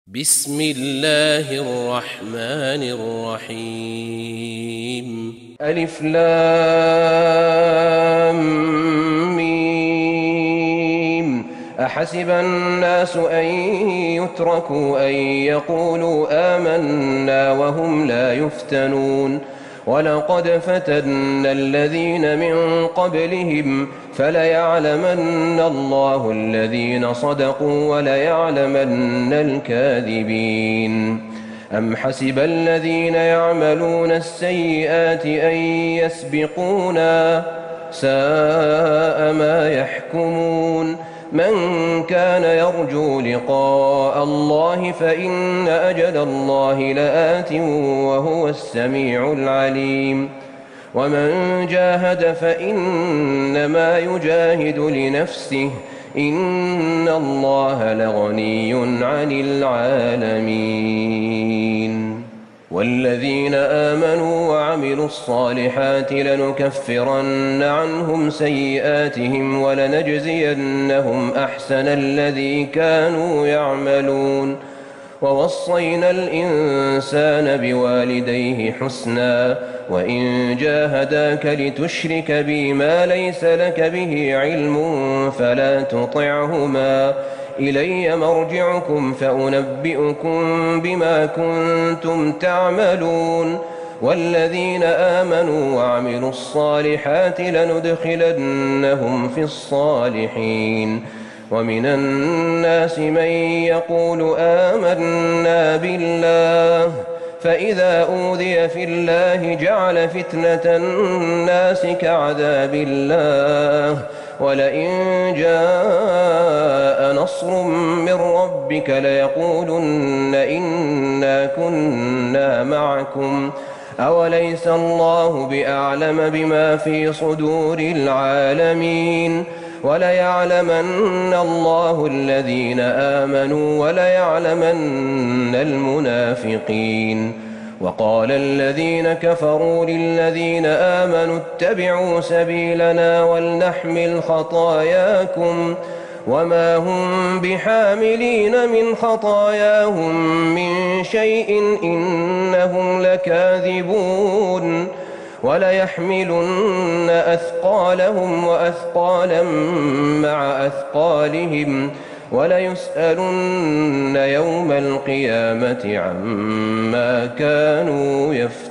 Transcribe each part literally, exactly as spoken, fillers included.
بسم الله الرحمن الرحيم ألف لام ميم أحسب الناس أن يتركوا أن يقولوا آمنا وهم لا يفتنون ولقد فتنا الذين من قبلهم فليعلمن الله الذين صدقوا وليعلمن الكاذبين أم حسب الذين يعملون السيئات أن يسبقونا ساء ما يحكمون من كان يرجو لقاء الله فإن أجل الله لآت وهو السميع العليم ومن جاهد فإنما يجاهد لنفسه إن الله لغني عن العالمين والذين آمنوا وعملوا الصالحات لنكفرن عنهم سيئاتهم ولنجزينهم أحسن الذي كانوا يعملون ووصينا الإنسان بوالديه حسنا وإن جاهداك لتشرك بي ما ليس لك به علم فلا تطعهما إلي مرجعكم فأنبئكم بما كنتم تعملون والذين آمنوا وعملوا الصالحات لندخلنهم في الصالحين ومن الناس من يقول آمنا بالله فإذا أوذي في الله جعل فتنة الناس كعذاب الله ولئن جاء نصر من ربك ليقولن إنا كنا معكم أوليس الله بأعلم بما في صدور العالمين وليعلمن الله الذين آمنوا وليعلمن المنافقين وقال الذين كفروا للذين آمنوا اتبعوا سبيلنا ولنحمل خطاياكم وما هم بحاملين من خطاياهم من شيء إنهم لكاذبون وليحملن أثقالهم وأثقالا مع أثقالهم وليسألن يوم القيامة عما كانوا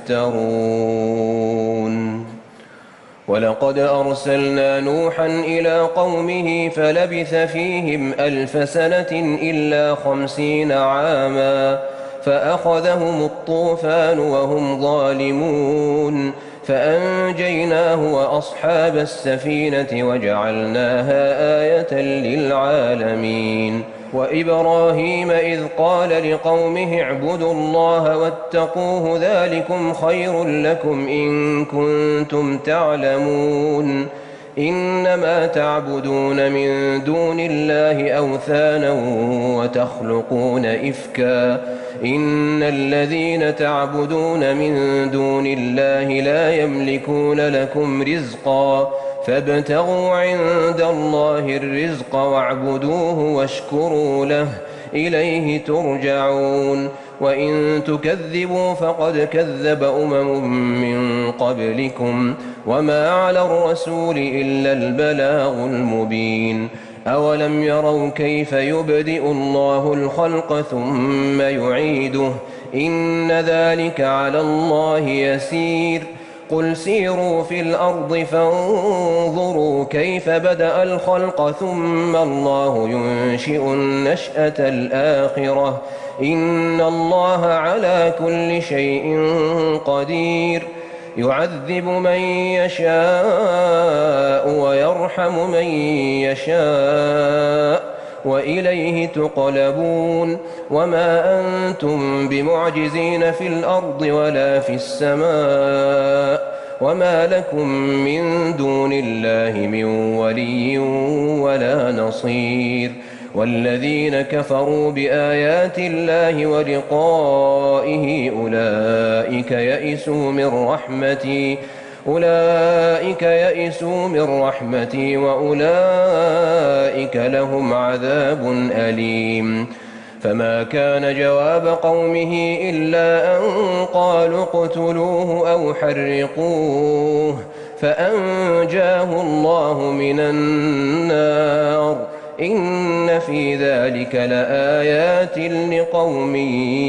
يفترون ولقد أرسلنا نوحا إلى قومه فلبث فيهم ألف سنة إلا خمسين عاما فأخذهم الطوفان وهم ظالمون فأنجيناه وأصحاب السفينة وجعلناها آية للعالمين وإبراهيم إذ قال لقومه اعبدوا الله واتقوه ذلكم خير لكم إن كنتم تعلمون إنما تعبدون من دون الله أوثانا وتخلقون إفكا إن الذين تعبدون من دون الله لا يملكون لكم رزقا فابتغوا عند الله الرزق واعبدوه واشكروا له إليه ترجعون وإن تكذبوا فقد كذب أمم من قبلكم وما على الرسول إلا البلاغ المبين أولم يروا كيف يبدئ الله الخلق ثم يعيده إن ذلك على الله يسير قل سيروا في الأرض فانظروا كيف بدأ الخلق ثم الله ينشئ النشأة الآخرة إن الله على كل شيء قدير يعذب من يشاء ويرحم من يشاء وإليه تقلبون وما أنتم بمعجزين في الأرض ولا في السماء وما لكم من دون الله من ولي ولا نصير والذين كفروا بآيات الله ولقائه أولئك يئسوا من رحمتي أولئك يئسوا من رحمتي وأولئك لهم عذاب أليم فما كان جواب قومه إلا أن قالوا اقتلوه أو حرقوه فأنجاه الله من النار إن في ذلك لآيات لقوم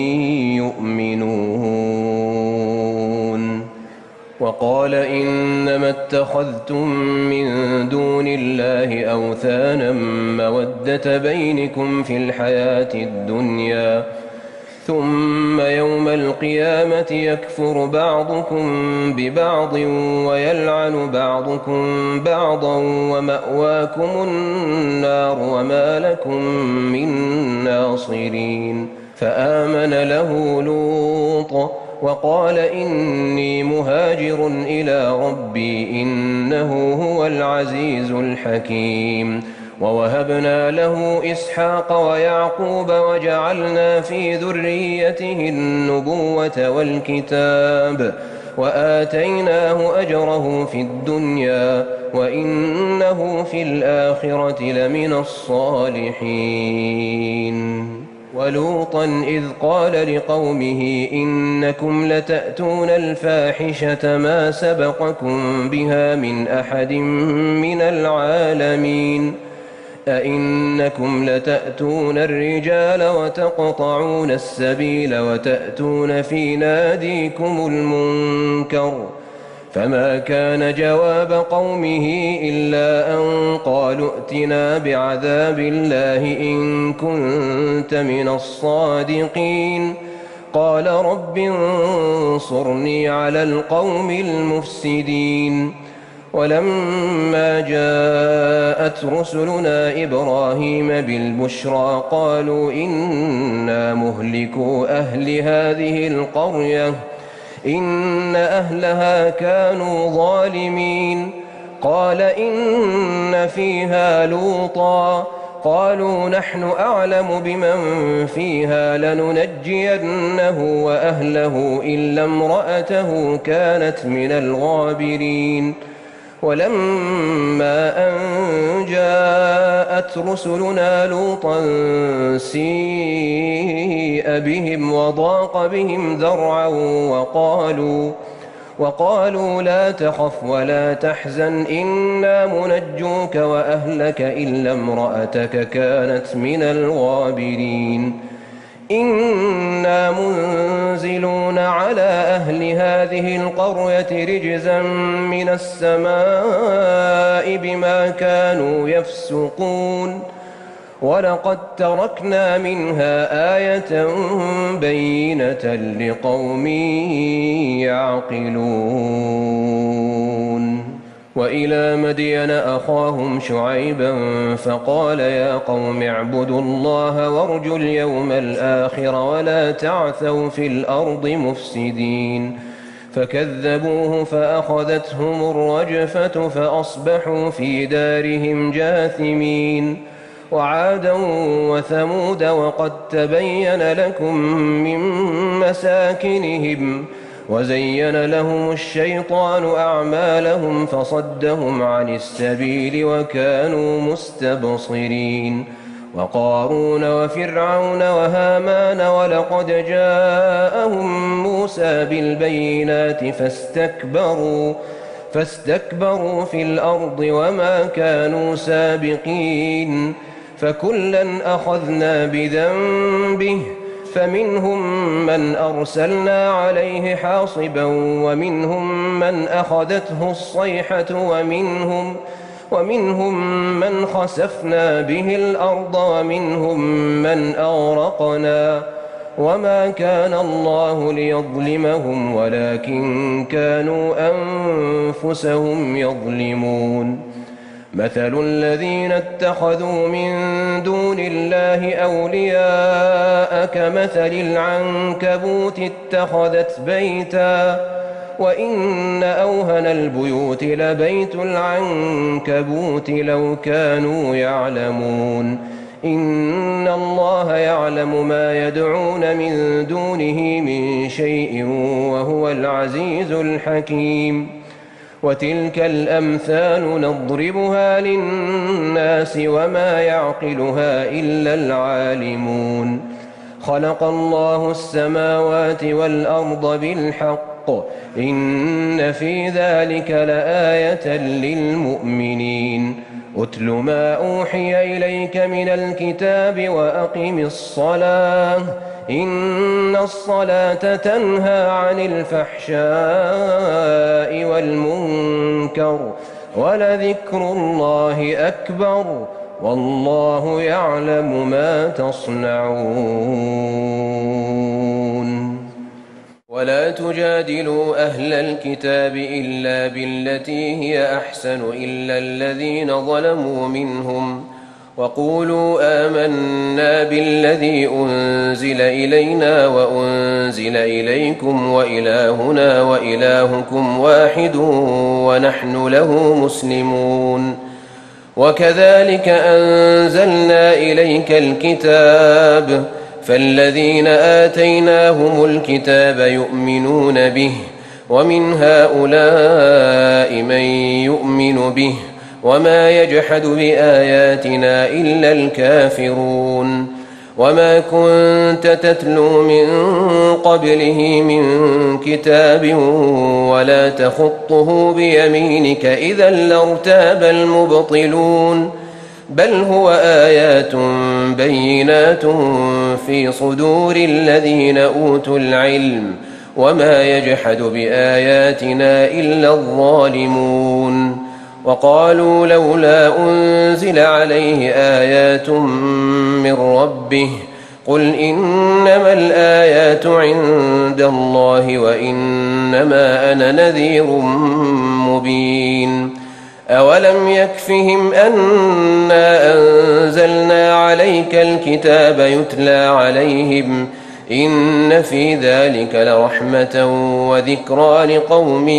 يؤمنون. وقال إنما اتخذتم من دون الله أوثانا مودة بينكم في الحياة الدنيا ثم يوم القيامة يكفر بعضكم ببعض ويلعن بعضكم بعضا ومأواكم النار وما لكم من ناصرين. فآمن له لوط وقال إني مهاجر إلى ربي إنه هو العزيز الحكيم. ووهبنا له إسحاق ويعقوب وجعلنا في ذريته النبوة والكتاب وآتيناه أجره في الدنيا وإنه في الآخرة لمن الصالحين. ولوطا إذ قال لقومه إنكم لتأتون الفاحشة ما سبقكم بها من أحد من العالمين أئنكم لتأتون الرجال وتقطعون السبيل وتأتون في ناديكم المنكر فما كان جواب قومه إلا أن قالوا ائتنا بعذاب الله إن كنت من الصادقين. قال رب انصرني على القوم المفسدين. ولما جاءت رسلنا إبراهيم بالبشرى قالوا إنا مهلكو أهل هذه القرية إن أهلها كانوا ظالمين. قال إن فيها لوطا قالوا نحن أعلم بمن فيها لننجينه وأهله إلا امرأته كانت من الغابرين. ولما أن جاءت رسلنا لوطا سيء بهم وضاق بهم ذرعا وقالوا وقالوا لا تخف ولا تحزن إنا منجوك وأهلك إلا امرأتك كانت من الغابرين. إنا منزلون على أهل هذه القرية رجزا من السماء بما كانوا يفسقون ولقد تركنا منها آية بينة لقوم يعقلون. وإلى مدين أخاهم شعيبا فقال يا قوم اعبدوا الله وارجوا اليوم الآخر ولا تعثوا في الأرض مفسدين. فكذبوه فأخذتهم الرجفة فأصبحوا في دارهم جاثمين. وعادا وثمود وقد تبين لكم من مساكنهم وزين لهم الشيطان أعمالهم فصدهم عن السبيل وكانوا مستبصرين. وقارون وفرعون وهامان ولقد جاءهم موسى بالبينات فاستكبروا فاستكبروا في الأرض وما كانوا سابقين. فكلا أخذنا بذنبه فمنهم من أرسلنا عليه حاصبا ومنهم من أخذته الصيحة ومنهم ومنهم من خسفنا به الأرض ومنهم من أغرقنا وما كان الله ليظلمهم ولكن كانوا أنفسهم يظلمون. مثل الذين اتخذوا من دون الله أولياء كمثل العنكبوت اتخذت بيتا وإن أوهن البيوت لبيت العنكبوت لو كانوا يعلمون. إن الله يعلم ما يدعون من دونه من شيء وهو العزيز الحكيم. وتلك الأمثال نضربها للناس وما يعقلها إلا العالمون. خلق الله السماوات والأرض بالحق إن في ذلك لآية للمؤمنين أتل ما أوحي إليك من الكتاب وأقم الصلاة إن الصلاة تنهى عن الفحشاء والمنكر ولذكر الله أكبر والله يعلم ما تصنعون ولا تجادلوا أهل الكتاب إلا بالتي هي أحسن إلا الذين ظلموا منهم وقولوا آمنا بالذي أنزل إلينا وأنزل إليكم وإلهنا وإلهكم واحد ونحن له مسلمون وكذلك أنزلنا إليك الكتاب فالذين آتيناهم الكتاب يؤمنون به ومن هؤلاء من يؤمن به وما يجحد بآياتنا إلا الكافرون وما كنت تتلو من قبله من كتاب ولا تخطه بيمينك إذا لارتاب المبطلون بل هو آيات بينات في صدور الذين أوتوا العلم وما يجحد بآياتنا إلا الظالمون وقالوا لولا أنزل عليه آيات من ربه قل إنما الآيات عند الله وإنما أنا نذير مبين أولم يكفهم أنا أنزلنا عليك الكتاب يتلى عليهم إن في ذلك لرحمة وذكرى لقوم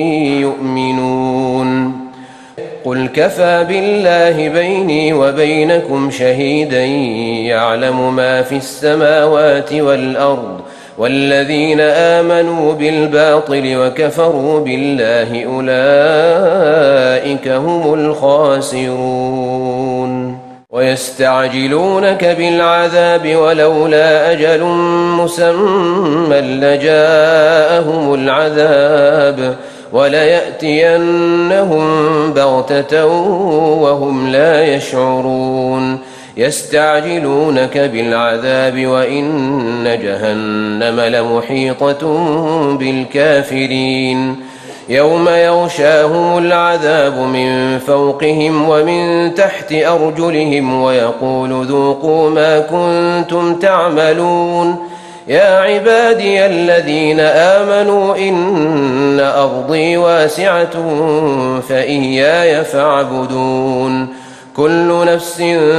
يؤمنون قل كفى بالله بيني وبينكم شهيدا يعلم ما في السماوات والأرض والذين آمنوا بالباطل وكفروا بالله أولئك هم الخاسرون ويستعجلونك بالعذاب ولولا أجل مسمى لجاءهم العذاب وليأتينهم بغتة وهم لا يشعرون يستعجلونك بالعذاب وإن جهنم لمحيطة بالكافرين يوم يغشاهم العذاب من فوقهم ومن تحت أرجلهم ويقول ذوقوا ما كنتم تعملون يا عبادي الذين آمنوا إن أرضي واسعة فإياي فاعبدون كل نفس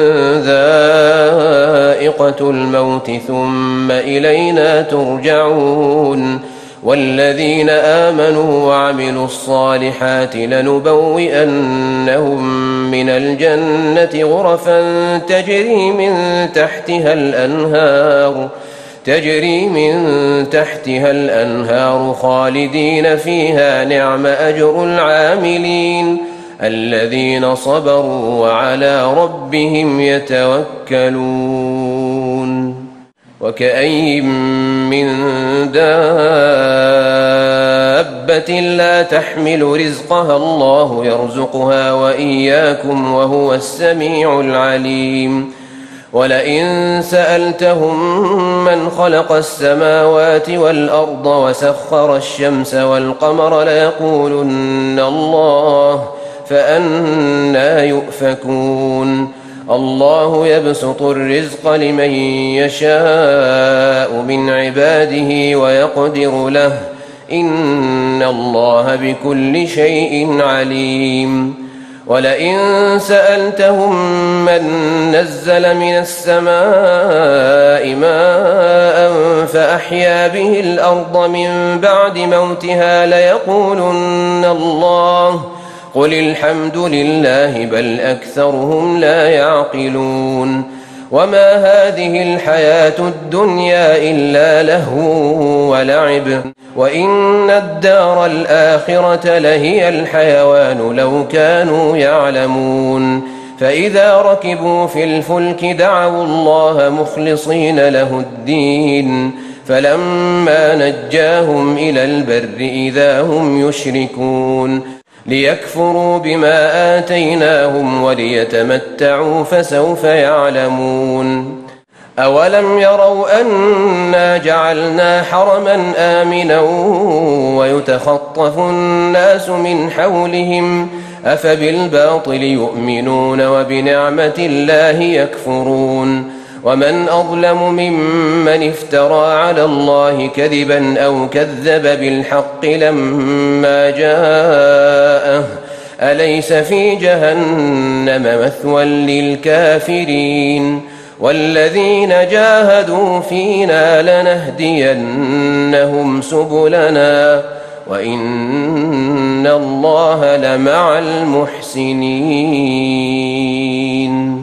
ذائقة الموت ثم إلينا ترجعون والذين آمنوا وعملوا الصالحات لنبوئنهم من الجنة غرفا تجري من تحتها الأنهار تجري من تحتها الأنهار خالدين فيها نعم أجر العاملين الذين صبروا وعلى ربهم يتوكلون وكأي من دابة لا تحمل رزقها الله يرزقها وإياكم وهو السميع العليم ولئن سألتهم من خلق السماوات والأرض وسخر الشمس والقمر ليقولن الله فأنى يؤفكون الله يبسط الرزق لمن يشاء من عباده ويقدر له إن الله بكل شيء عليم ولئن سألتهم من نزل من السماء ماء فأحيا به الأرض من بعد موتها ليقولن الله قل الحمد لله بل أكثرهم لا يعقلون وما هذه الحياة الدنيا إلا لهو ولعب وإن الدار الآخرة لهي الحيوان لو كانوا يعلمون فإذا ركبوا في الفلك دعوا الله مخلصين له الدين فلما نجاهم إلى البر إذا هم يشركون ليكفروا بما آتيناهم وليتمتعوا فسوف يعلمون أولم يروا أنا جعلنا حرما آمنا ويتخطف الناس من حولهم أفبالباطل يؤمنون وبنعمة الله يكفرون ومن أظلم ممن افترى على الله كذبا أو كذب بالحق لما جاءه أليس في جهنم مثوى للكافرين والذين جاهدوا فينا لنهدينهم سبلنا وإن الله لمع المحسنين.